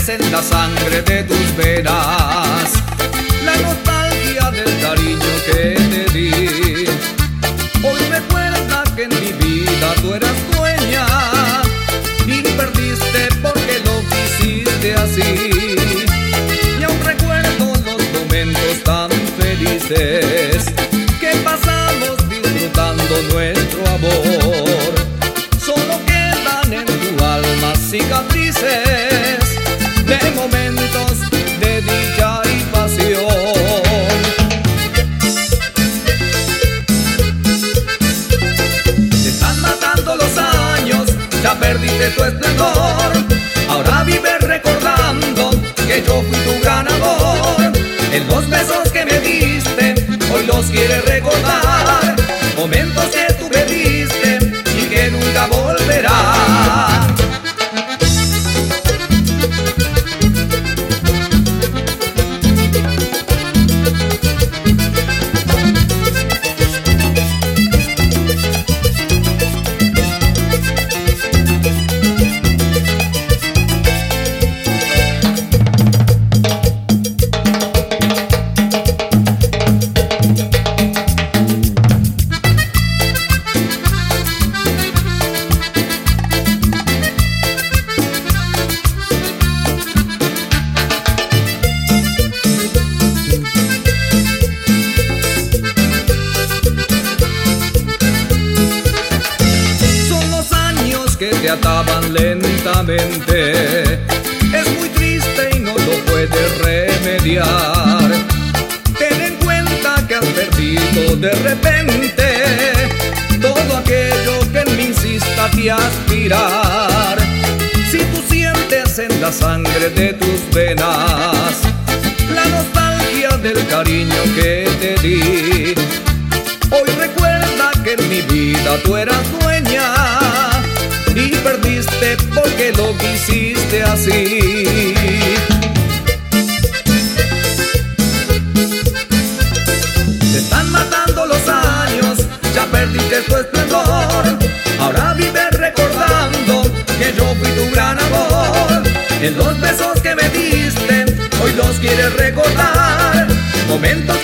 sientes en la sangre de tus venas la nostalgia del cariño que te di. Hoy recuerda que en mi vida tú eras dueña y perdiste porque lo quisiste así. Y aún recuerdo los momentos tan felices que pasamos disfrutando nuestro amor. Solo quedan en tu alma cicatrices de momentos de dicha y pasión. Te están matando los años, ya perdiste tu esplendor. Ahora vives recordando que yo fui tu gran amor. En los besos que me diste, hoy los quieres recordar. Momentos que tú me diste y que nunca volverán. Que te ataban lentamente, es muy triste y no lo puedes remediar. Ten en cuenta que has perdido de repente todo aquello que en mí insista te aspirar. Si tú sientes en la sangre de tus venas la nostalgia del cariño que te di, hoy recuerda que en mi vida tú eras dueña y perdiste porque lo quisiste así. Te están matando los años, ya perdiste tu esplendor. Ahora vives recordando que yo fui tu gran amor. En los besos que me diste, hoy los quieres recordar. Momentos